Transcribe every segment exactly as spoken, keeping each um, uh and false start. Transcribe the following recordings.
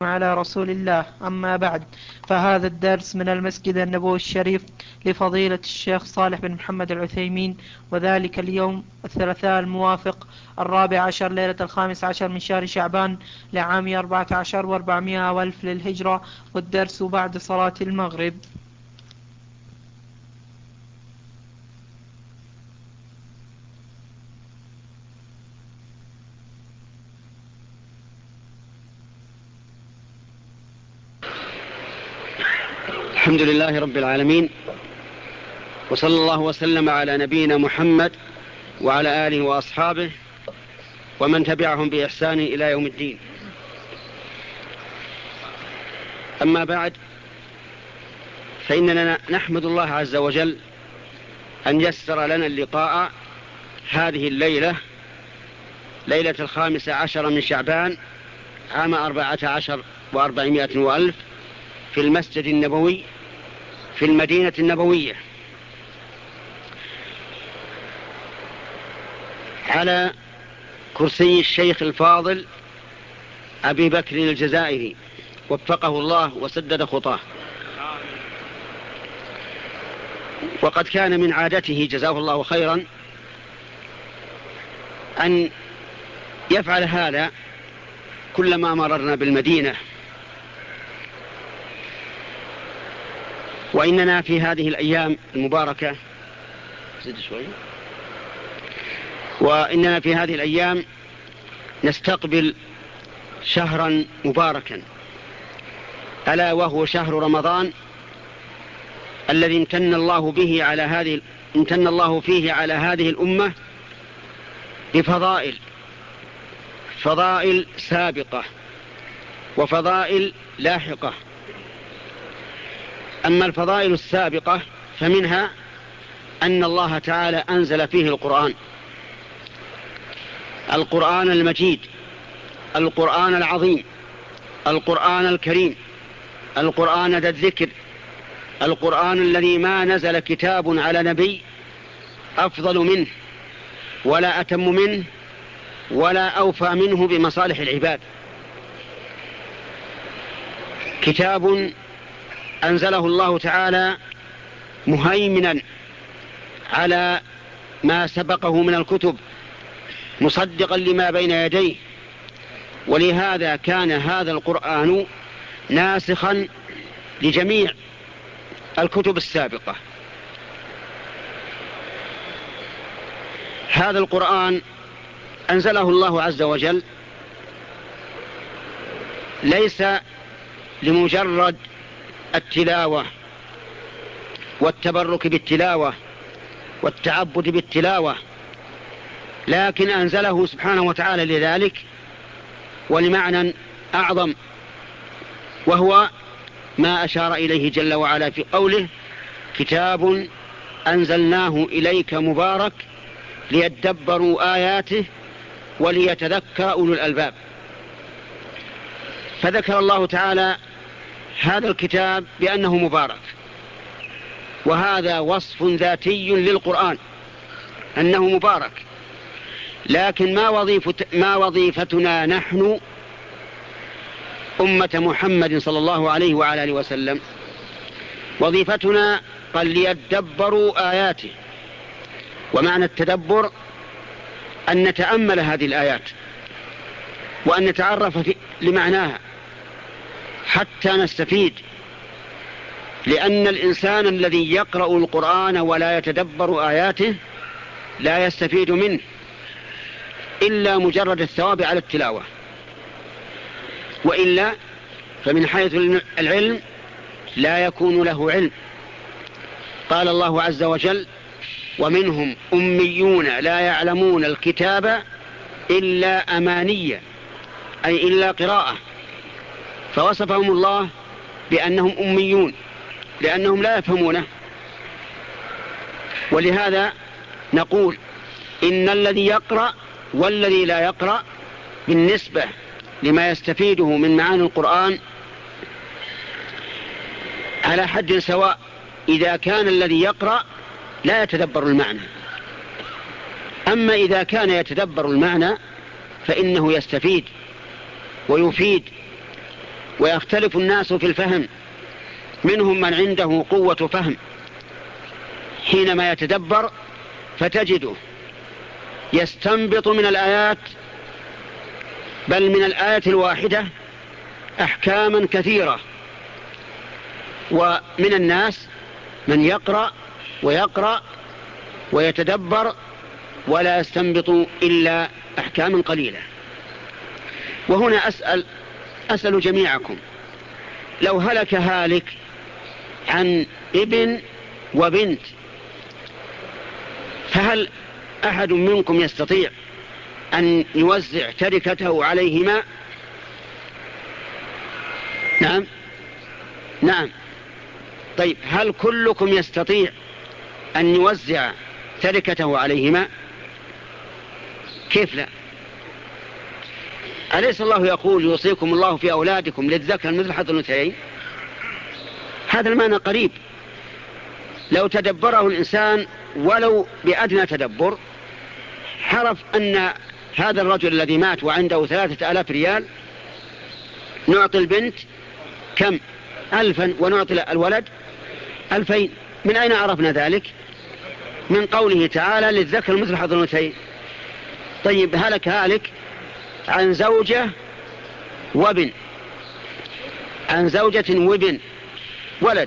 على رسول الله. أما بعد، فهذا الدرس من المسجد النبوي الشريف لفضيلة الشيخ صالح بن محمد العثيمين، وذلك اليوم الثلاثاء الموافق الرابع عشر ليلة الخامس عشر من شهر شعبان لعام أربعة عشر وأربعمائة والف للهجرة، والدرس بعد صلاة المغرب. الحمد لله رب العالمين، وصلى الله وسلم على نبينا محمد وعلى آله وأصحابه ومن تبعهم بإحسان إلى يوم الدين. أما بعد، فإننا نحمد الله عز وجل أن يسر لنا اللقاء هذه الليلة، ليلة الخامس عشر من شعبان عام أربعة عشر وأربعمائة وألف في المسجد النبوي في المدينة النبوية، على كرسي الشيخ الفاضل أبي بكر الجزائري، وفقه الله وسدد خطاه. وقد كان من عادته جزاه الله خيرا أن يفعل هذا كلما مررنا بالمدينة، وإننا في هذه الأيام المباركة زد شوي وإننا في هذه الأيام نستقبل شهرا مباركا، ألا وهو شهر رمضان الذي امتن الله به على هذه امتن الله فيه على هذه الأمة بفضائل فضائل سابقة وفضائل لاحقة. أما الفضائل السابقة فمنها أن الله تعالى أنزل فيه القرآن القرآن المجيد، القرآن العظيم، القرآن الكريم، القرآن ذا الذكر، القرآن الذي ما نزل كتاب على نبي أفضل منه ولا أتم منه ولا أوفى منه بمصالح العباد. كتاب أنزله الله تعالى مهيمنا على ما سبقه من الكتب، مصدقا لما بين يديه، ولهذا كان هذا القرآن ناسخا لجميع الكتب السابقة. هذا القرآن أنزله الله عز وجل ليس لمجرد التلاوة والتبرك بالتلاوة والتعبد بالتلاوة، لكن أنزله سبحانه وتعالى لذلك ولمعنى أعظم، وهو ما أشار إليه جل وعلا في قوله: كتاب أنزلناه إليك مبارك ليدبروا آياته وليتذكر أولو الألباب. فذكر الله تعالى هذا الكتاب بأنه مبارك، وهذا وصف ذاتي للقرآن أنه مبارك. لكن ما وظيفة ما وظيفتنا نحن أمة محمد صلى الله عليه وعلى آله وسلم؟ وظيفتنا قال ليدبروا آياته، ومعنى التدبر أن نتأمل هذه الآيات وأن نتعرف لمعناها حتى نستفيد، لأن الإنسان الذي يقرأ القرآن ولا يتدبر آياته لا يستفيد منه إلا مجرد الثواب على التلاوة، وإلا فمن حيث العلم لا يكون له علم. قال الله عز وجل: ومنهم أميون لا يعلمون الكتاب إلا أمانية، أي إلا قراءة. فوصفهم الله بأنهم أميون لأنهم لا يفهمونه. ولهذا نقول إن الذي يقرأ والذي لا يقرأ بالنسبة لما يستفيده من معاني القرآن على حد سواء، إذا كان الذي يقرأ لا يتدبر المعنى. أما إذا كان يتدبر المعنى فإنه يستفيد ويفيد، ويختلف الناس في الفهم، منهم من عنده قوة فهم حينما يتدبر فتجده يستنبط من الآيات، بل من الآية الواحدة، أحكاما كثيرة. ومن الناس من يقرأ ويقرأ ويتدبر ولا يستنبط إلا أحكاما قليلة. وهنا أسأل أسأل جميعكم، لو هلك هالك عن ابن وبنت، فهل أحد منكم يستطيع أن يوزع تركته عليهما؟ نعم نعم. طيب، هل كلكم يستطيع أن يوزع تركته عليهما؟ كيف لا؟ أليس الله يقول يوصيكم الله في أولادكم للذكر مثل حظ الأنثيين؟ هذا المعنى قريب. لو تدبره الإنسان ولو بأدنى تدبر عرف أن هذا الرجل الذي مات وعنده ثلاثة آلاف ريال نعطي البنت كم؟ ألفا، ونعطي الولد ألفين. من أين عرفنا ذلك؟ من قوله تعالى للذكر مثل حظ الأنثيين. طيب، هلك هالك عن زوجة وابن، عن زوجة وابن ولد،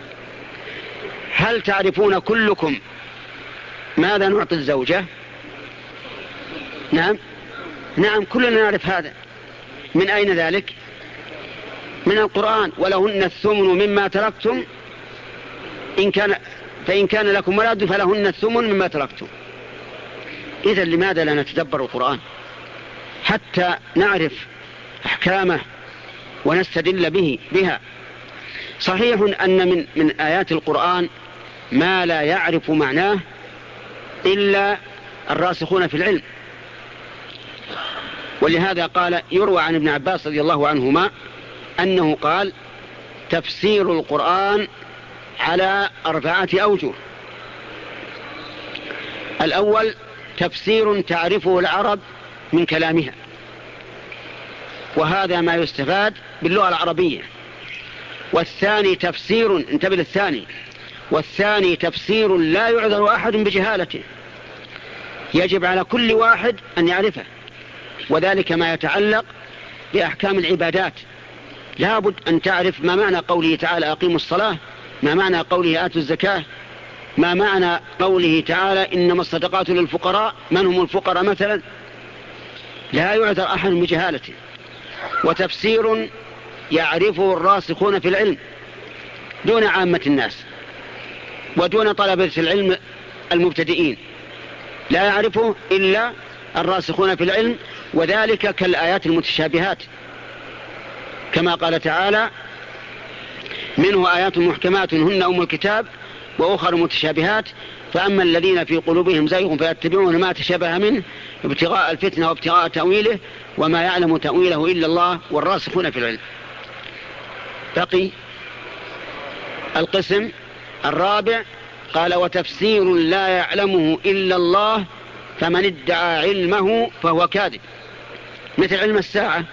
هل تعرفون كلكم ماذا نعطي الزوجة؟ نعم نعم، كلنا نعرف هذا. من أين ذلك؟ من القرآن: ولهن الثمن مما تركتم إن كان فإن كان لكم ولد فلهن الثمن مما تركتم. إذن لماذا لا نتدبر القرآن حتى نعرف أحكامه ونستدل به بها؟ صحيح أن من من آيات القرآن ما لا يعرف معناه إلا الراسخون في العلم، ولهذا قال يروى عن ابن عباس رضي الله عنهما أنه قال: تفسير القرآن على أربعة أوجه. الأول تفسير تعرفه العرب من كلامها، وهذا ما يستفاد باللغة العربية. والثاني تفسير، انتبه للثاني، والثاني تفسير لا يعذر أحد بجهالته، يجب على كل واحد أن يعرفه، وذلك ما يتعلق بأحكام العبادات. لابد أن تعرف ما معنى قوله تعالى أقيموا الصلاة، ما معنى قوله آتوا الزكاة، ما معنى قوله تعالى إنما الصدقات للفقراء، من هم الفقراء مثلا، لا يعذر أحد بجهالته. وتفسير يعرفه الراسخون في العلم دون عامة الناس ودون طلبة العلم المبتدئين، لا يعرفه إلا الراسخون في العلم، وذلك كالآيات المتشابهات، كما قال تعالى: منه آيات محكمات هن أم الكتاب وأخر متشابهات فأما الذين في قلوبهم زيغ فيتبعون ما تشابه منه ابتغاء الفتنة وابتغاء تأويله وما يعلم تأويله إلا الله والراسخون في العلم. بقي القسم الرابع، قال: وتفسير لا يعلمه إلا الله فمن ادعى علمه فهو كاذب. مثل علم الساعة،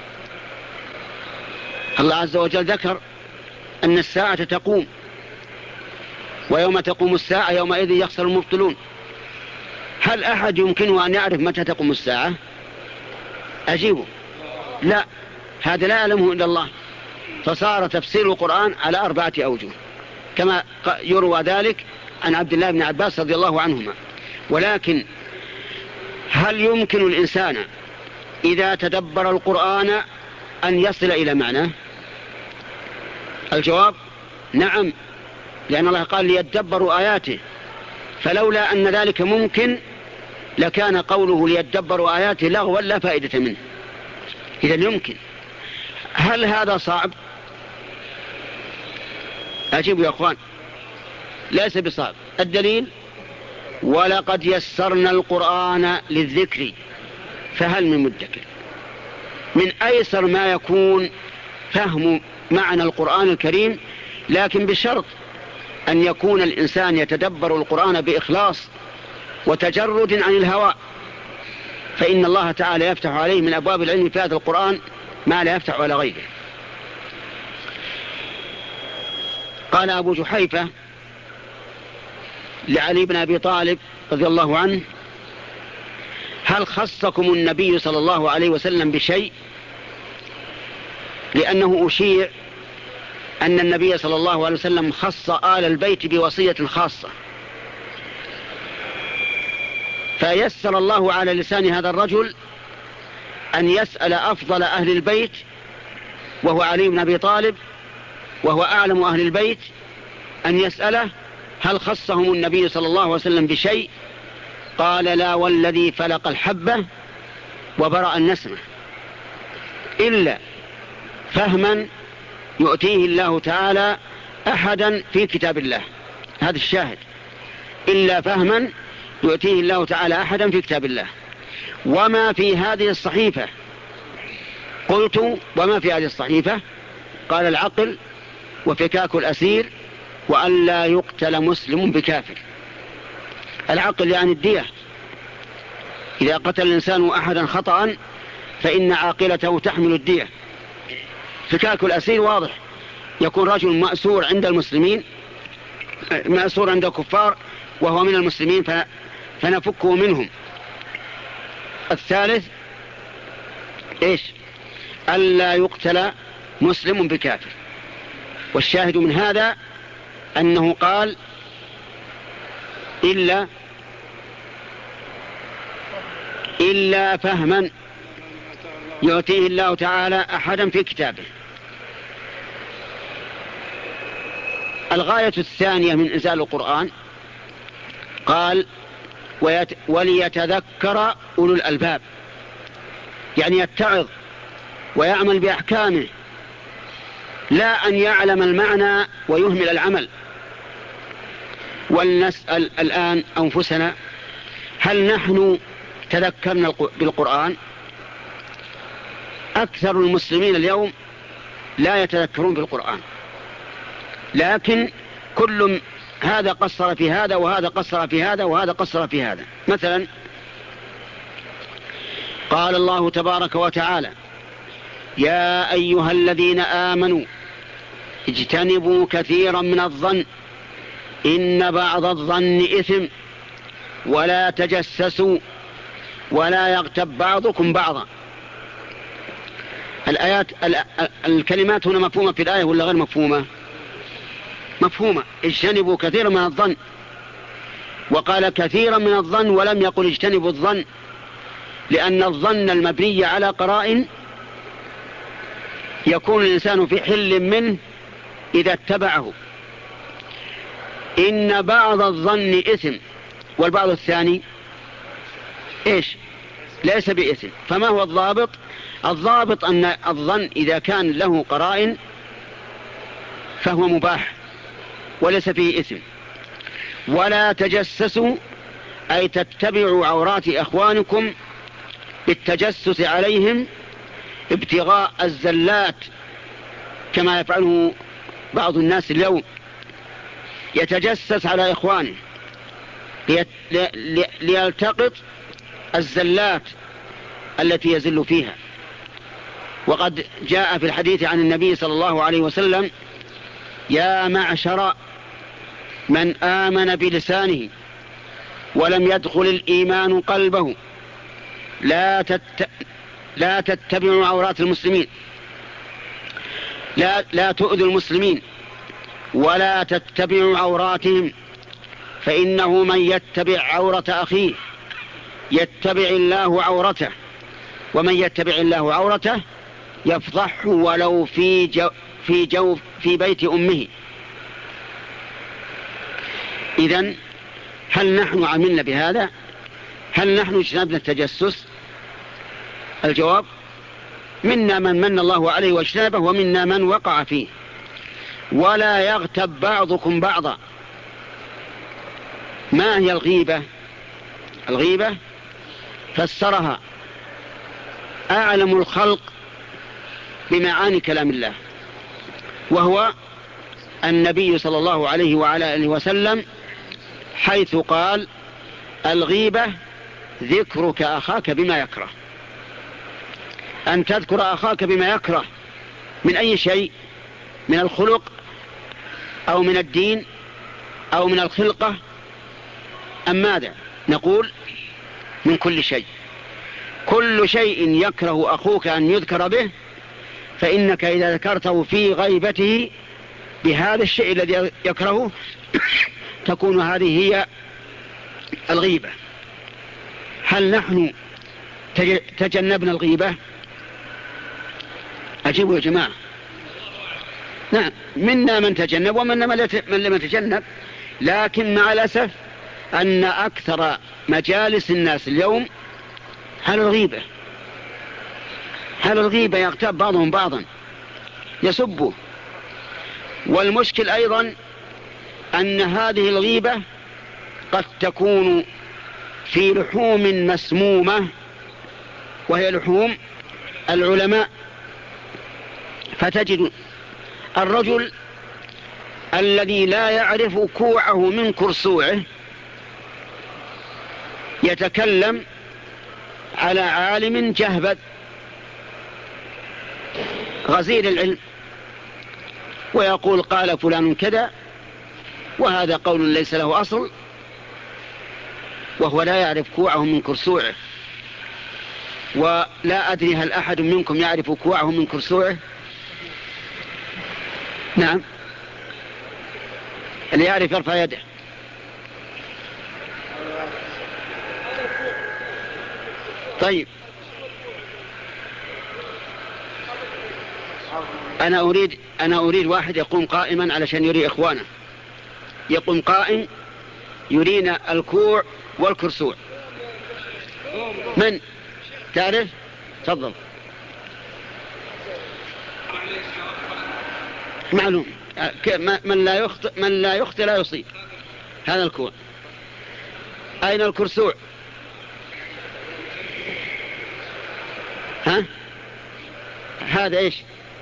الله عز وجل ذكر أن الساعة تقوم، ويوم تقوم الساعة يومئذ يخسر المبطلون. هل أحد يمكنه أن يعرف متى تقوم الساعة؟ أجيبه: لا، هذا لا يعلمه إلا الله. فصار تفسير القرآن على أربعة أوجه، كما يروى ذلك عن عبد الله بن عباس رضي الله عنهما. ولكن هل يمكن الإنسان إذا تدبر القرآن أن يصل إلى معناه؟ الجواب: نعم، لأن الله قال ليتدبروا آياته، فلولا أن ذلك ممكن لكان قوله ليتدبروا آياته لغوا لا فائدة منه. إذن يمكن. هل هذا صعب؟ أجيبوا يا أخوان: ليس بصعب. الدليل: ولقد يسرنا القرآن للذكر فهل من مدكر. من أيسر ما يكون فهم معنى القرآن الكريم، لكن بشرط أن يكون الإنسان يتدبر القرآن بإخلاص وتجرد عن الهوى، فإن الله تعالى يفتح عليه من أبواب العلم في هذا القرآن ما لا يفتح على غيره. قال أبو جحيفة لعلي بن أبي طالب رضي الله عنه: هل خصكم النبي صلى الله عليه وسلم بشيء؟ لأنه أشيع أن النبي صلى الله عليه وسلم خص آل البيت بوصية خاصة، فيسر الله على لسان هذا الرجل أن يسأل أفضل أهل البيت وهو علي بن أبي طالب وهو أعلم أهل البيت، أن يسأله: هل خصهم النبي صلى الله عليه وسلم بشيء؟ قال: لا والذي فلق الحبة وبرأ النسمة، إلا فهما يؤتيه الله تعالى أحدا في كتاب الله. هذا الشاهد: إلا فهما يؤتيه الله تعالى أحدا في كتاب الله. وما في هذه الصحيفة؟ قلت: وما في هذه الصحيفة؟ قال: العقل وفكاك الأسير وأن لا يقتل مسلم بكافر. العقل يعني الدية، إذا قتل الإنسان أحدا خطأ فإن عاقلته تحمل الدية. فكاك الأسير واضح، يكون رجل مأسور عند المسلمين، مأسور عند الكفار وهو من المسلمين فنفكه منهم. الثالث إيش؟ ألا يقتل مسلم بكافر. والشاهد من هذا أنه قال: إلا إلا فهما يؤتيه الله تعالى أحدا في كتابه. الغاية الثانية من إنزال القرآن قال: وليتذكر أولو الألباب، يعني يتعظ ويعمل بأحكامه، لا أن يعلم المعنى ويهمل العمل. ولنسأل الآن أنفسنا: هل نحن تذكرنا بالقرآن؟ أكثر المسلمين اليوم لا يتذكرون بالقرآن، لكن كل هذا قصر في هذا وهذا قصر في هذا وهذا قصر في هذا. مثلا قال الله تبارك وتعالى: يا أيها الذين آمنوا اجتنبوا كثيرا من الظن إن بعض الظن إثم ولا تجسسوا ولا يغتب بعضكم بعضا. الآيات الكلمات هنا مفهومة في الآية ولا غير مفهومة؟ مفهومة. اجتنبوا كثيرا من الظن، وقال كثيرا من الظن ولم يقل اجتنبوا الظن، لأن الظن المبني على قرائن يكون الإنسان في حل منه إذا اتبعه. إن بعض الظن إثم، والبعض الثاني إيش؟ ليس بإثم. فما هو الضابط؟ الضابط أن الظن إذا كان له قرائن فهو مباح وليس فيه إثم. ولا تجسسوا أي تتبعوا عورات أخوانكم بالتجسس عليهم ابتغاء الزلات، كما يفعله بعض الناس اليوم، يتجسس على إخوانه ليلتقط الزلات التي يزل فيها. وقد جاء في الحديث عن النبي صلى الله عليه وسلم: يا معشر من آمن بلسانه ولم يدخل الإيمان قلبه لا تت... لا تتبعوا عورات المسلمين، لا, لا تؤذوا المسلمين ولا تتبعوا عوراتهم، فإنه من يتبع عورة أخيه يتبع الله عورته، ومن يتبع الله عورته يفضحه ولو في جو في جو في بيت أمه. إذن هل نحن عملنا بهذا؟ هل نحن اجتنبنا التجسس؟ الجواب: منا من من الله عليه واجتنبه ومنا من وقع فيه. ولا يغتب بعضكم بعضا. ما هي الغيبة؟ الغيبة فسرها أعلم الخلق بمعاني كلام الله، وهو النبي صلى الله عليه وعلى آله وسلم، حيث قال: الغيبة ذكرك أخاك بما يكره. أن تذكر أخاك بما يكره من أي شيء، من الخلق أو من الدين أو من الخلقة أم ماذا؟ نقول من كل شيء. كل شيء يكره أخوك أن يذكر به فإنك إذا ذكرته في غيبته بهذا الشيء الذي يكرهه تكون هذه هي الغيبة. هل نحن تجنبنا الغيبة؟ أجيبوا يا جماعة. نعم، منا من تجنب ومنا من لم يتجنب، لكن مع الأسف أن أكثر مجالس الناس اليوم هل الغيبة هل الغيبة يغتاب بعضهم بعضا يسبه. والمشكل أيضا أن هذه الغيبة قد تكون في لحوم مسمومة وهي لحوم العلماء. فتجد الرجل الذي لا يعرف كوعه من كرسوعه يتكلم على عالم جهبذ غزير العلم ويقول قال فلان كذا وهذا قول ليس له أصل، وهو لا يعرف كوعه من كرسوعه. ولا أدري هل أحد منكم يعرف كوعه من كرسوعه؟ نعم، اللي يعرف يرفع يده. طيب، أنا أريد أنا أريد واحد يقوم قائما علشان يري إخوانه. يقوم قائم يرينا الكوع والكرسوع. من تعرف؟ تفضل. معلوم. من لا يخطئ من لا يخطئ لا يصيب. هذا الكوع. أين الكرسوع؟ ها؟ هذا إيش؟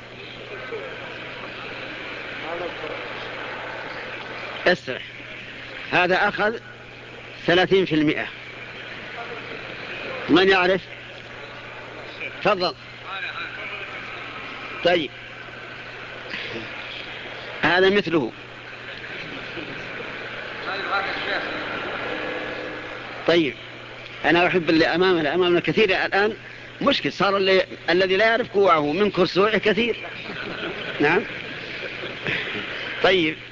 اسرح. هذا أخذ ثلاثين في المئة. من يعرف؟ تفضل. طيب، هذا مثله. طيب، أنا أحب اللي أمامنا أمامنا كثير الآن. مشكل صار اللي الذي لا يعرف كوعه من كرسوعه كثير. نعم. طيب،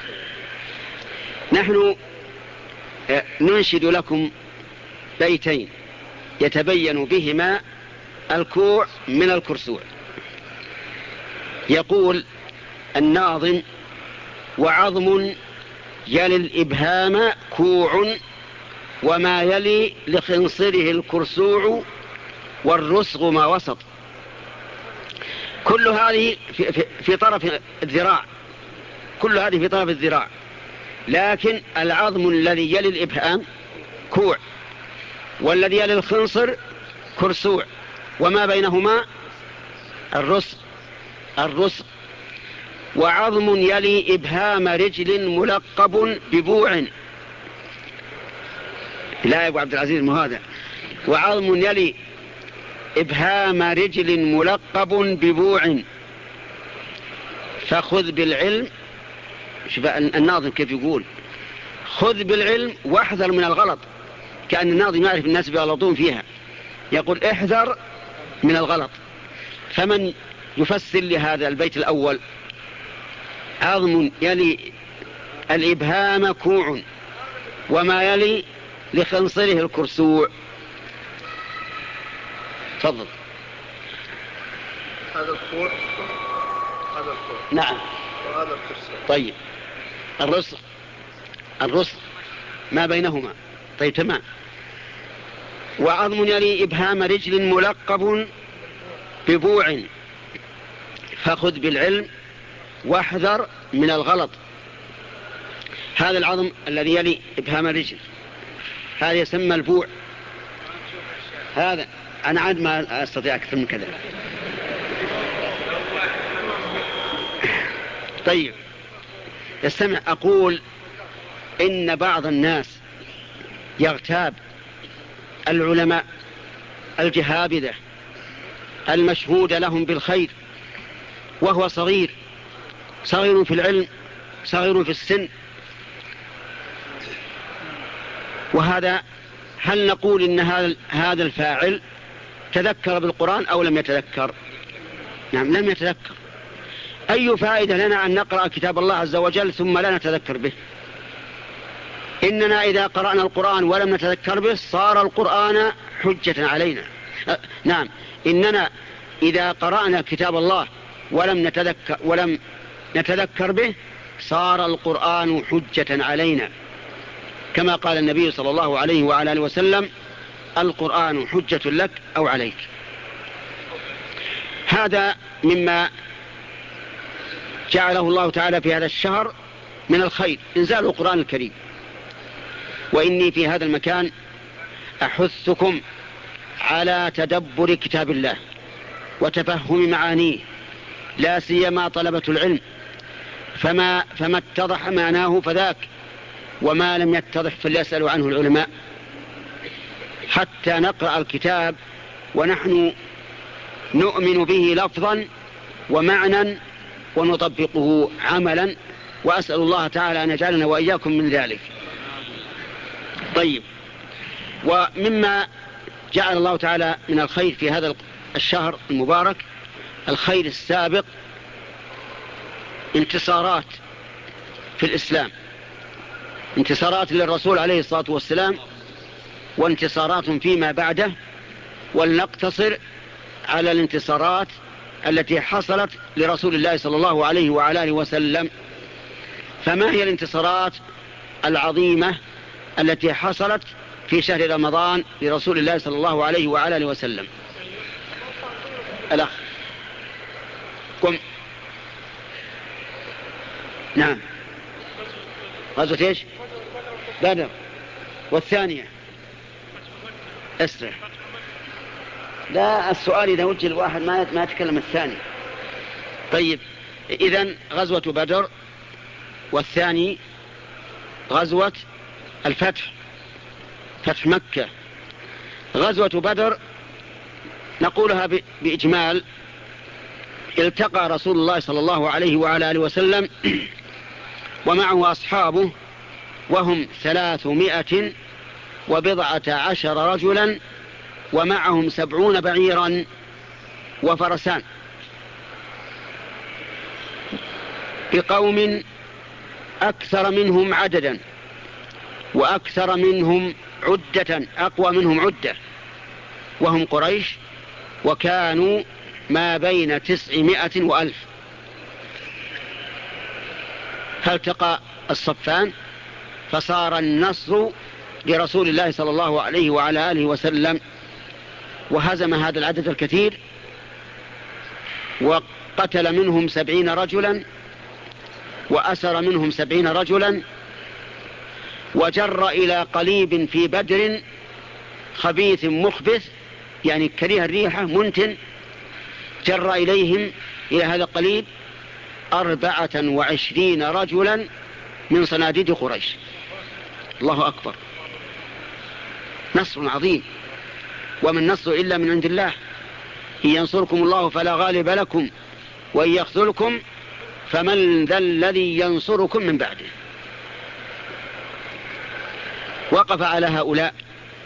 نحن ننشد لكم بيتين يتبين بهما الكوع من الكرسوع. يقول الناظم: وعظم يلي الإبهام كوع وما يلي لخنصره الكرسوع والرسغ ما وسط. كل هذه في, في, في طرف الذراع، كل هذه في طرف الذراع، لكن العظم الذي يلي الإبهام كوع، والذي يلي الخنصر كرسوع، وما بينهما الرسغ الرسغ وعظم يلي إبهام رجل ملقب ببوع. لا يا أبو عبد العزيز مهذا. وعظم يلي إبهام رجل ملقب ببوع فخذ بالعلم. شوف الناظم كيف يقول: خذ بالعلم واحذر من الغلط. كأن الناظم يعرف الناس بيغلطون فيها، يقول احذر من الغلط. فمن يفسر لهذا البيت الأول: عظم يلي الإبهام كوع وما يلي لخنصره الكرسوع. تفضل. هذا الكوع هذا الكوع نعم، وهذا الكرسوع. طيب، الرسغ الرسغ ما بينهما. طيب، تمام. وعظم يلي إبهام رجل ملقب ببوع فخذ بالعلم واحذر من الغلط. هذا العظم الذي يلي إبهام الرجل هذا يسمى البوع. هذا أنا عاد ما أستطيع أكثر من كذا. طيب، استمع. أقول إن بعض الناس يغتاب العلماء الجهابذة المشهود لهم بالخير وهو صغير صغير في العلم صغير في السن. وهذا هل نقول إن هذا الفاعل تذكر بالقرآن أو لم يتذكر؟ نعم لم يتذكر. أي فائدة لنا أن نقرأ كتاب الله عز وجل ثم لا نتذكر به؟ إننا إذا قرأنا القرآن ولم نتذكر به صار القرآن حجة علينا. أه نعم إننا إذا قرأنا كتاب الله ولم نتذكر, ولم نتذكر به صار القرآن حجة علينا، كما قال النبي صلى الله عليه وعلى آله وسلم: القرآن حجة لك أو عليك. هذا مما جعله الله تعالى في هذا الشهر من الخير، إنزال القرآن الكريم. وإني في هذا المكان أحثكم على تدبر كتاب الله وتفهم معانيه، لا سيما طلبة العلم، فما, فما اتضح معناه فذاك، وما لم يتضح فليسأل عنه العلماء، حتى نقرأ الكتاب ونحن نؤمن به لفظا ومعنى ونطبقه عملا، وأسأل الله تعالى أن يجعلنا وإياكم من ذلك. طيب، ومما جعل الله تعالى من الخير في هذا الشهر المبارك الخير السابق انتصارات في الإسلام، انتصارات للرسول عليه الصلاة والسلام وانتصارات فيما بعده، ولنقتصر على الانتصارات التي حصلت لرسول الله صلى الله عليه وعلى آله وسلم. فما هي الانتصارات العظيمة التي حصلت في شهر رمضان لرسول الله صلى الله عليه وعلى آله وسلم؟ الأخ قم. نعم، غزوة ايش؟ بدر. والثانية اسرع. لا، السؤال إذا وجه الواحد ما ما يتكلم الثاني. طيب، إذن غزوة بدر، والثاني غزوة الفتح، فتح مكة. غزوة بدر نقولها بإجمال: التقى رسول الله صلى الله عليه وعلى آله وسلم ومعه أصحابه، وهم ثلاثمائة وبضعة عشر رجلا، ومعهم سبعون بعيرا وفرسان، بقوم أكثر منهم عددا وأكثر منهم عدة، أقوى منهم عدة، وهم قريش، وكانوا ما بين تسعمائة وألف. فالتقى الصفان فصار النصر لرسول الله صلى الله عليه وعلى آله وسلم، وهزم هذا العدد الكثير، وقتل منهم سبعين رجلا، وأسر منهم سبعين رجلا، وجر إلى قليب في بدر خبيث مخبث، يعني كريه الريحة منتن، جر إليهم إلى هذا القليب أربعة وعشرين رجلا من صناديد قريش. الله أكبر، نصر عظيم. وما النصر إلا من عند الله، إن ينصركم الله فلا غالب لكم، وإن يخذلكم فمن ذا الذي ينصركم من بعده. وقف على هؤلاء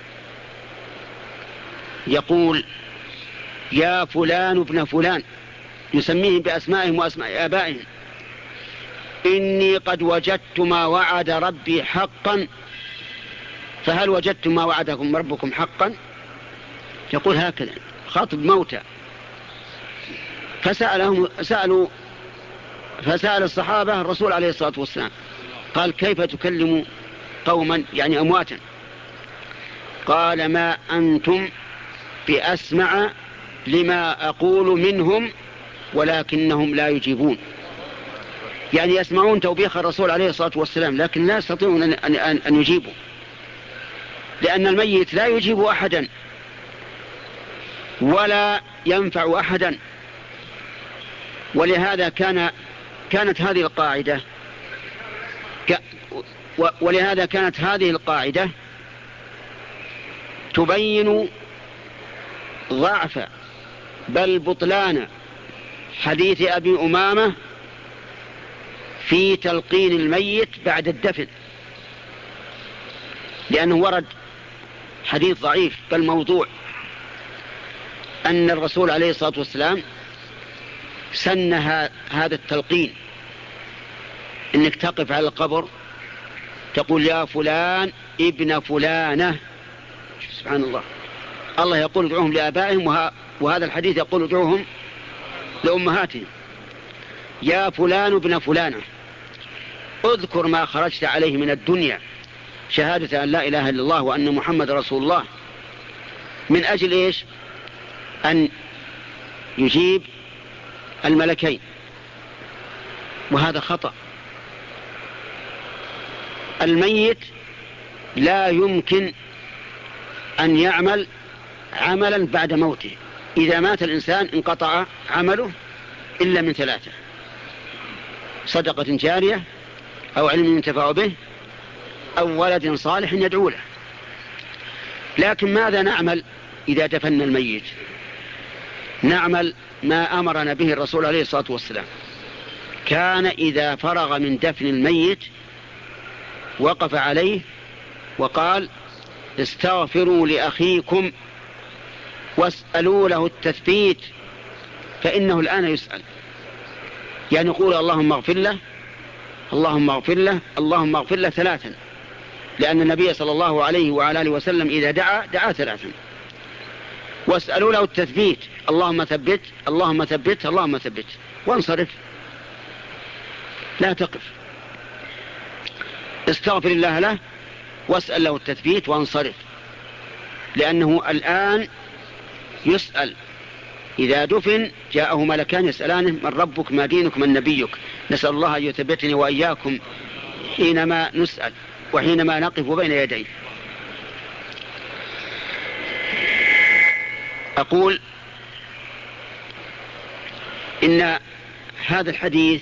يقول: يا فلان ابن فلان، يسميهم بأسمائهم وأسماء آبائهم: إني قد وجدت ما وعد ربي حقا، فهل وجدتم ما وعدكم ربكم حقا؟ يقول هكذا، خاطب موتى. فسألهم سألوا فسأل الصحابة الرسول عليه الصلاة والسلام، قال: كيف تكلم قوما يعني أمواتا؟ قال: ما أنتم بأسمع لما أقول منهم ولكنهم لا يجيبون. يعني يسمعون توبيخ الرسول عليه الصلاة والسلام لكن لا يستطيعون أن, أن, أن يجيبوا، لأن الميت لا يجيب أحدا ولا ينفع أحدا. ولهذا كان كانت هذه القاعدة ولهذا كانت هذه القاعدة تبين ضعف بل بطلان حديث أبي أمامة في تلقين الميت بعد الدفن، لأنه ورد حديث ضعيف بل موضوع أن الرسول عليه الصلاة والسلام سن هذا التلقين، إنك تقف على القبر تقول يا فلان ابن فلانة. سبحان الله، الله يقول ادعوهم لآبائهم، وهذا الحديث يقول ادعوهم لأمهاتهم. يا فلان ابن فلانة، اذكر ما خرجت عليه من الدنيا، شهادة أن لا إله إلا الله وأن محمد رسول الله، من أجل إيش؟ أن يجيب الملكين. وهذا خطأ. الميت لا يمكن أن يعمل عملا بعد موته. إذا مات الإنسان انقطع عمله إلا من ثلاثة: صدقة جارية، أو علم ينتفع به، أو ولد صالح يدعو له. لكن ماذا نعمل إذا دفن الميت؟ نعمل ما أمرنا به الرسول عليه الصلاة والسلام. كان إذا فرغ من دفن الميت وقف عليه وقال استغفروا لأخيكم واسألوا له التثبيت فإنه الآن يسأل. يعني يقول اللهم اغفر له، اللهم اغفر له، اللهم اغفر له ثلاثا، لأن النبي صلى الله عليه وعلى آله وسلم إذا دعا دعا ثلاثا. واسألوا له التثبيت، اللهم ثبت، اللهم ثبت، اللهم ثبت، وانصرف، لا تقف. استغفر الله له واسأل له التثبيت وانصرف، لأنه الآن يسأل. إذا دفن جاءه ملكان يسألانه من ربك ما دينك من نبيك. نسأل الله أن يثبتني وإياكم حينما نسأل وحينما نقف بين يديه. أقول إن هذا الحديث،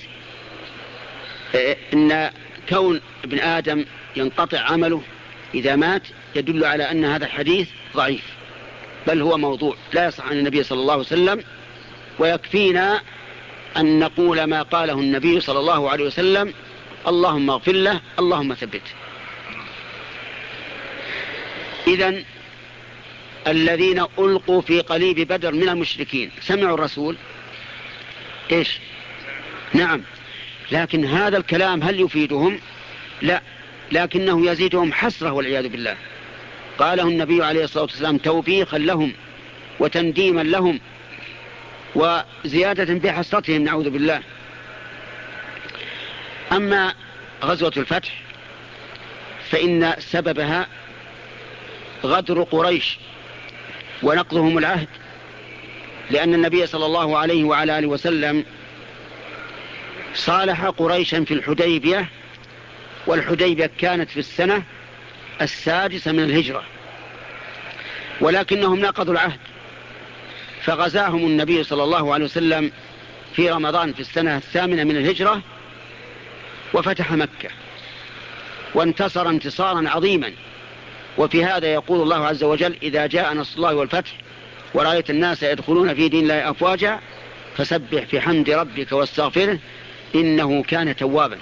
إن كون ابن آدم ينقطع عمله إذا مات يدل على أن هذا الحديث ضعيف، بل هو موضوع لا يصح عن النبي صلى الله عليه وسلم. ويكفينا أن نقول ما قاله النبي صلى الله عليه وسلم: اللهم اغفر له، اللهم ثبته. إذن الذين ألقوا في قليب بدر من المشركين سمعوا الرسول إيش؟ نعم، لكن هذا الكلام هل يفيدهم؟ لا، لكنه يزيدهم حسرة والعياذ بالله. قاله النبي عليه الصلاة والسلام توبيخا لهم وتنديما لهم وزيادة بحسرتهم، نعوذ بالله. أما غزوة الفتح فإن سببها غدر قريش ونقضهم العهد، لأن النبي صلى الله عليه وعلى آله وسلم صالح قريشا في الحديبية، والحديبية كانت في السنة السادسة من الهجرة، ولكنهم نقضوا العهد، فغزاهم النبي صلى الله عليه وسلم في رمضان في السنة الثامنة من الهجرة، وفتح مكة وانتصر انتصارا عظيما. وفي هذا يقول الله عز وجل: إذا جاء نصر الله والفتح ورأيت الناس يدخلون في دين الله أفواجا فسبح في حمد ربك واستغفره إنه كان توابا.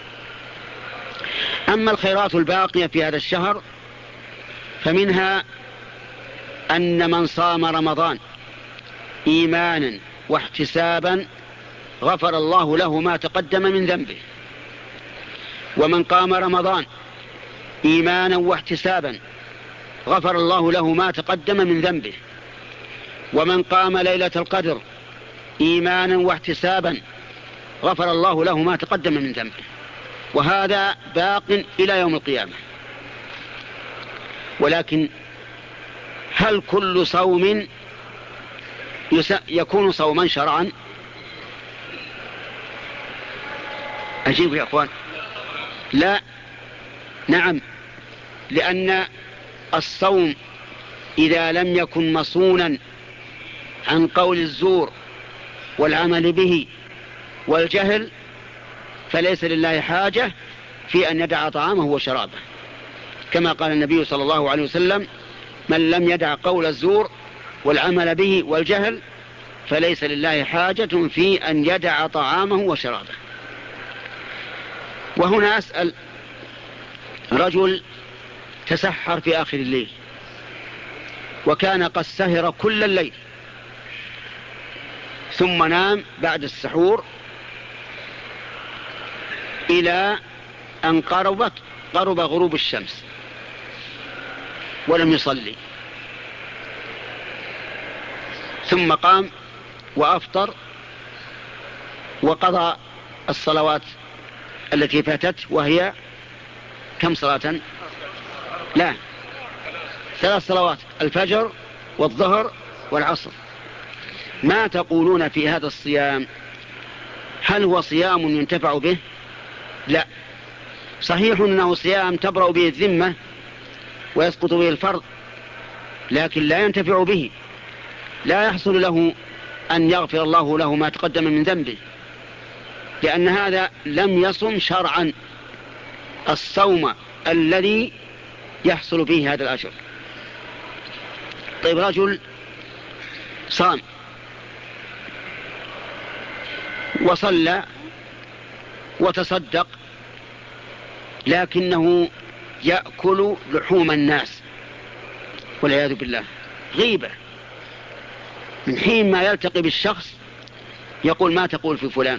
أما الخيرات الباقية في هذا الشهر فمنها أن من صام رمضان إيمانا واحتسابا غفر الله له ما تقدم من ذنبه، ومن قام رمضان إيمانا واحتسابا غفر الله له ما تقدم من ذنبه، ومن قام ليلة القدر إيمانا واحتسابا غفر الله له ما تقدم من ذنبه. وهذا باق إلى يوم القيامة. ولكن هل كل صوم يكون صوما شرعا؟ أجيب يا أخوان. لا، نعم، لأن الصوم إذا لم يكن مصونا عن قول الزور والعمل به والجهل فليس لله حاجة في أن يدع طعامه وشرابه، كما قال النبي صلى الله عليه وسلم: من لم يدع قول الزور والعمل به والجهل فليس لله حاجة في أن يدع طعامه وشرابه. وهنا أسأل، رجل تسحر في آخر الليل وكان قد سهر كل الليل ثم نام بعد السحور إلى أن قربت قرب غروب الشمس ولم يصلي، ثم قام وأفطر وقضى الصلوات التي فاتت، وهي كم صلاة؟ لا، ثلاث صلوات، الفجر والظهر والعصر. ما تقولون في هذا الصيام؟ هل هو صيام ينتفع به؟ لا، صحيح أنه صيام تبرأ به الذمة ويسقط به الفرض، لكن لا ينتفع به، لا يحصل له أن يغفر الله له ما تقدم من ذنبه، لأن هذا لم يصم شرعا الصوم الذي يحصل فيه هذا الأجر. طيب، رجل صام وصلى وتصدق لكنه يأكل لحوم الناس والعياذ بالله، غيبة، من حين ما يلتقي بالشخص يقول ما تقول في فلان.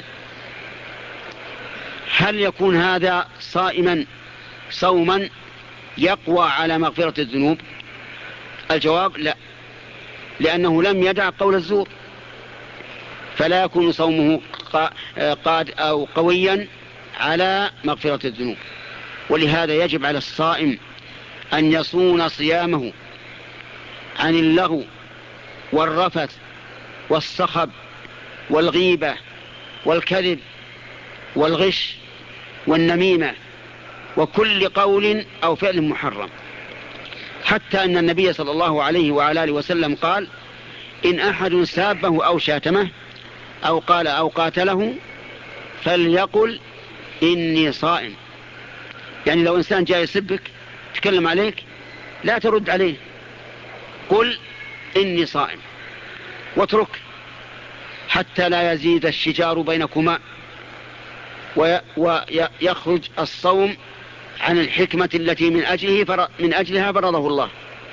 هل يكون هذا صائما صوما يقوى على مغفرة الذنوب؟ الجواب لا، لأنه لم يدع قول الزور، فلا يكون صومه قاد أو قويا على مغفرة الذنوب. ولهذا يجب على الصائم أن يصون صيامه عن اللغو والرفث والصخب والغيبة والكذب والغش والنميمة وكل قول أو فعل محرم، حتى أن النبي صلى الله عليه وعلى آله وسلم قال: إن أحد سابه أو شاتمه أو قال أو قاتله فليقل إني صائم. يعني لو إنسان جاء يسبك تكلم عليك لا ترد عليه، قل إني صائم، واترك حتى لا يزيد الشجار بينكما ويخرج الصوم عن الحكمة التي من أجله من أجلها فرضه الله.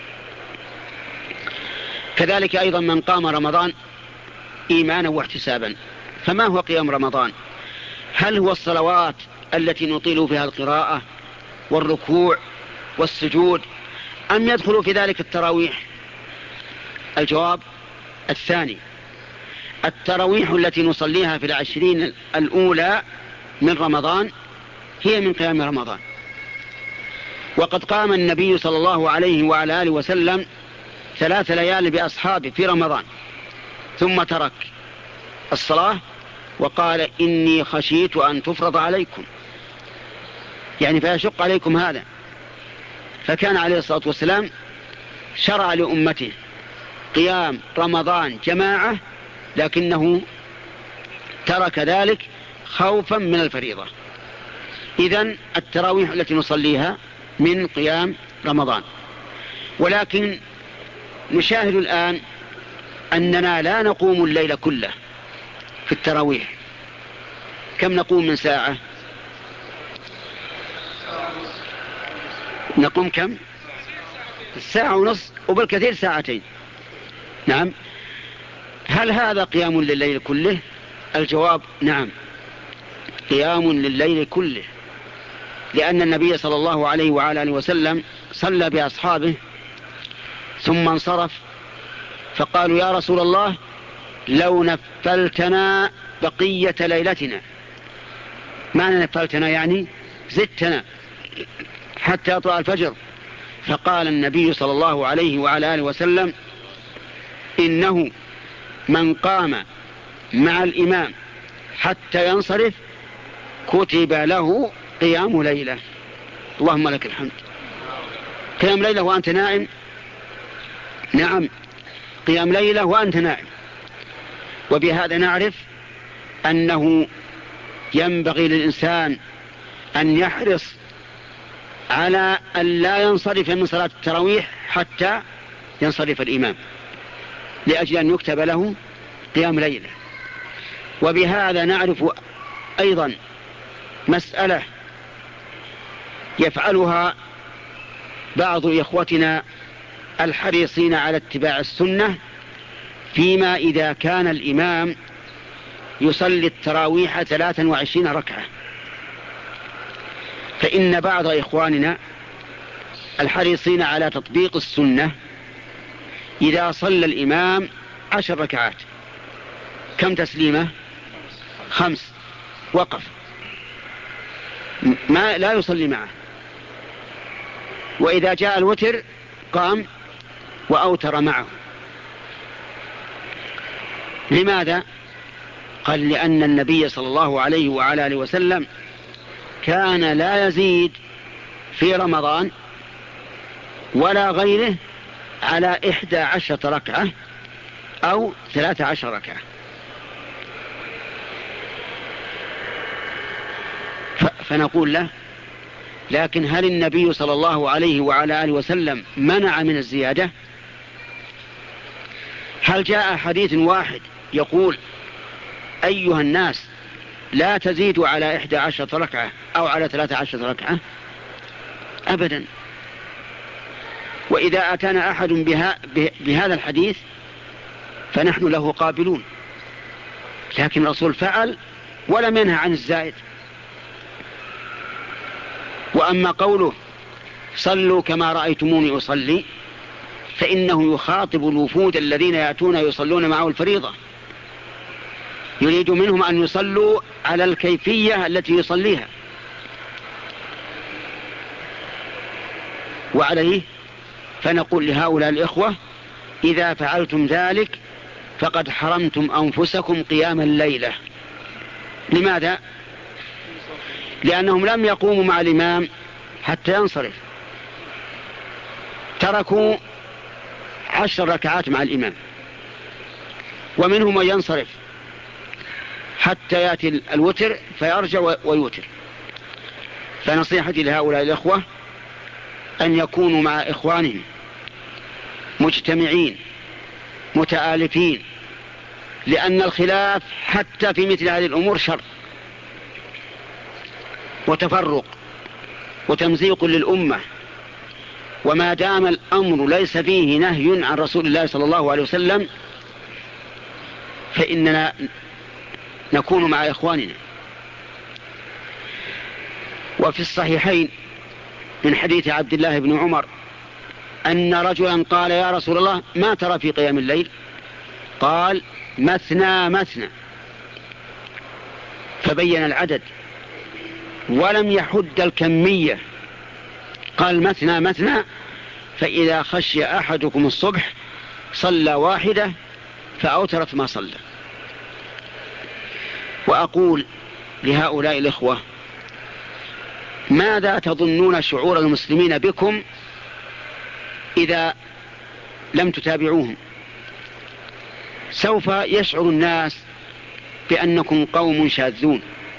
كذلك أيضا من قام رمضان إيمانا واحتسابا. فما هو قيام رمضان؟ هل هو الصلوات التي نطيل فيها القراءة والركوع والسجود، أم يدخل في ذلك التراويح؟ الجواب الثاني. التراويح التي نصليها في العشرين الأولى من رمضان هي من قيام رمضان، وقد قام النبي صلى الله عليه وعلى آله وسلم ثلاث ليال بأصحابه في رمضان ثم ترك الصلاة وقال: إني خشيت أن تفرض عليكم، يعني فيشق عليكم هذا. فكان عليه الصلاة والسلام شرع لأمته قيام رمضان جماعة، لكنه ترك ذلك خوفا من الفريضة. إذن التراويح التي نصليها من قيام رمضان، ولكن نشاهد الآن أننا لا نقوم الليل كله في التراويح. كم نقوم من ساعة؟ نقوم كم؟ ساعة ونصف، وبالكثير ساعتين. نعم. هل هذا قيام لليل كله؟ الجواب نعم، قيام لليل كله، لأن النبي صلى الله عليه وعلى آله وسلم صلى بأصحابه ثم انصرف فقالوا: يا رسول الله، لو نفلتنا بقية ليلتنا. معنى نفلتنا يعني زدتنا حتى يطلع الفجر. فقال النبي صلى الله عليه وعلى آله وسلم: إنه من قام مع الإمام حتى ينصرف كتب له قيام ليلة. اللهم لك الحمد. قيام ليلة وأنت نائم؟ نعم، قيام ليلة وأنت نائم. وبهذا نعرف أنه ينبغي للإنسان أن يحرص على أن لا ينصرف من صلاة التراويح حتى ينصرف الإمام، لأجل أن يكتب له قيام ليلة. وبهذا نعرف أيضا مسألة يفعلها بعض إخوتنا الحريصين على اتباع السنة، فيما إذا كان الإمام يصلي التراويح ثلاثا وعشرين ركعة. فإن بعض إخواننا الحريصين على تطبيق السنة إذا صلى الإمام عشر ركعات كم تسليمة؟ خمس، وقف، ما لا يصلي معه. وإذا جاء الوتر قام وأوتر معه. لماذا؟ قال لأن النبي صلى الله عليه وعلى آله وسلم كان لا يزيد في رمضان ولا غيره على إحدى عشرة ركعة أو ثلاثة عشر ركعة. فنقول له: لكن هل النبي صلى الله عليه وعلى آله وسلم منع من الزيادة؟ هل جاء حديث واحد يقول: أيها الناس لا تزيدوا على إحدى عشرة ركعة أو على ثلاثة عشرة ركعة؟ أبدا. وإذا أتانا أحد بها بهذا الحديث فنحن له قابلون، لكن الرسول فعل ولم ينهى عن الزائد. وأما قوله: صلوا كما رأيتموني أصلي، فإنه يخاطب الوفود الذين يأتون يصلون معه الفريضة، يريد منهم أن يصلوا على الكيفية التي يصليها. وعليه فنقول لهؤلاء الإخوة: إذا فعلتم ذلك فقد حرمتم أنفسكم قيام الليلة. لماذا؟ لأنهم لم يقوموا مع الإمام حتى ينصرف، تركوا عشر ركعات مع الإمام، ومنهم من ينصرف حتى يأتي الوتر فيرجع ويوتر. فنصيحتي لهؤلاء الإخوة أن يكونوا مع إخوانهم مجتمعين متآلفين، لأن الخلاف حتى في مثل هذه الأمور شر وتفرق وتمزيق للأمة. وما دام الأمر ليس فيه نهي عن رسول الله صلى الله عليه وسلم فإننا نكون مع إخواننا. وفي الصحيحين من حديث عبد الله بن عمر أن رجلا قال: يا رسول الله ما ترى في قيام الليل؟ قال: مثنى مثنى، فبين العدد ولم يحد الكمية. قال: مثنى مثنى، فإذا خشي أحدكم الصبح صلى واحدة فأوترت ما صلى. وأقول لهؤلاء الإخوة: ماذا تظنون شعور المسلمين بكم إذا لم تتابعوهم؟ سوف يشعر الناس بأنكم قوم شاذون،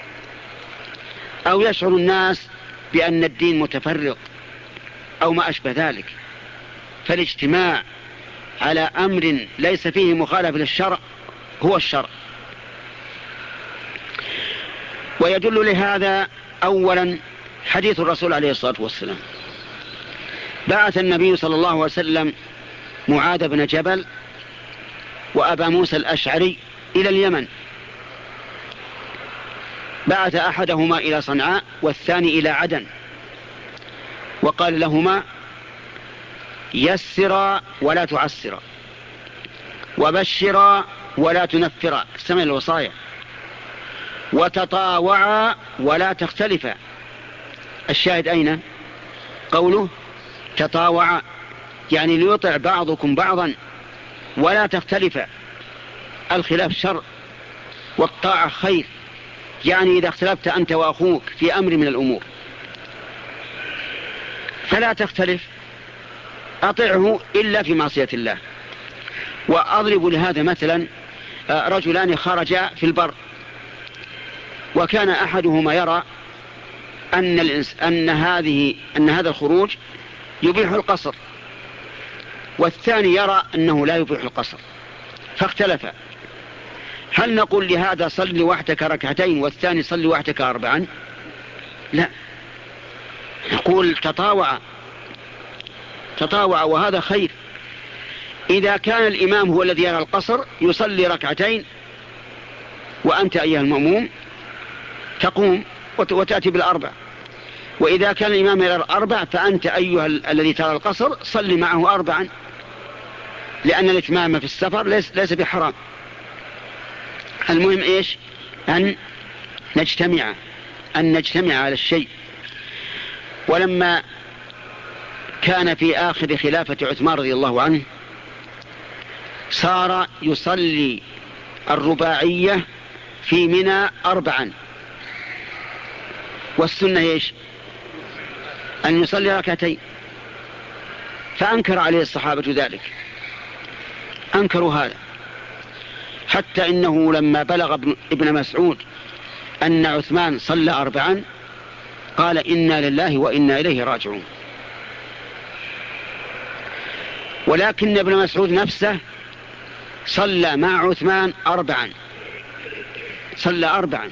أو يشعر الناس بأن الدين متفرق أو ما أشبه ذلك. فالاجتماع على أمر ليس فيه مخالف للشرع هو الشرع. ويدل لهذا أولا حديث الرسول عليه الصلاة والسلام. بعث النبي صلى الله عليه وسلم معاذ بن جبل وأبا موسى الأشعري إلى اليمن، بعث أحدهما إلى صنعاء والثاني إلى عدن، وقال لهما: يسرا ولا تعسرا، وبشرا ولا تنفرا، استمع الوصايا، وتطاوعا ولا تختلفا. الشاهد أين؟ قوله تطاوعا، يعني ليطع بعضكم بعضا ولا تختلفا. الخلاف شر والطاعة خير، يعني إذا اختلفت أنت وأخوك في أمر من الأمور فلا تختلف، أطعه إلا في معصية الله. وأضرب لهذا مثلا: رجلان خرجا في البر، وكان أحدهما يرى أن, الإنس أن, هذه أن هذا الخروج يبيح القصر، والثاني يرى أنه لا يبيح القصر، فاختلفا. هل نقول لهذا صل وحدك ركعتين والثاني صل وحدك أربعا؟ لا، يقول تطاوع تطاوع وهذا خير. إذا كان الإمام هو الذي يرى القصر يصلي ركعتين، وأنت أيها المأموم تقوم وتأتي بالأربع. وإذا كان الإمام يرى الأربع فأنت أيها الذي ترى القصر صلي معه أربعا، لأن الإتمام في السفر ليس, ليس بحرام. المهم إيش؟ أن نجتمع أن نجتمع على الشيء. ولما كان في آخر خلافة عثمان رضي الله عنه صار يصلي الرباعية في منى أربعا، والسنة إيش؟ أن يصلي ركعتين. فأنكر عليه الصحابة ذلك، أنكروا هذا، حتى إنه لما بلغ ابن مسعود أن عثمان صلى أربعا قال إنا لله وإنا إليه راجعون. ولكن ابن مسعود نفسه صلى مع عثمان أربعا، صلى أربعا.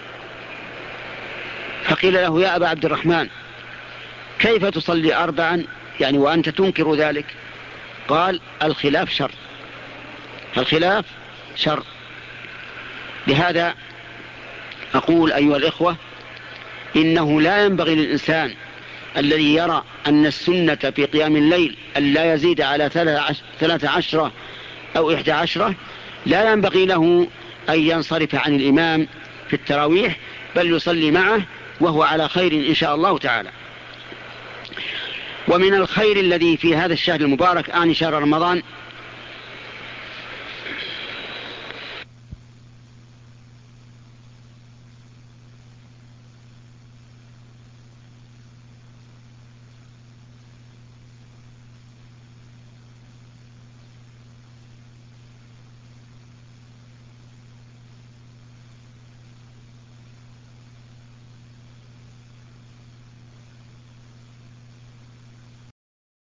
فقيل له يا أبا عبد الرحمن كيف تصلي أربعا يعني وأنت تنكر ذلك؟ قال الخلاف شر، الخلاف شر. لهذا أقول أيها الإخوة إنه لا ينبغي للإنسان الذي يرى أن السنة في قيام الليل أن لا يزيد على ثلاثة عشرة أو إحدى عشرة، لا ينبغي له أن ينصرف عن الإمام في التراويح، بل يصلي معه وهو على خير إن شاء الله تعالى. ومن الخير الذي في هذا الشهر المبارك آن شهر رمضان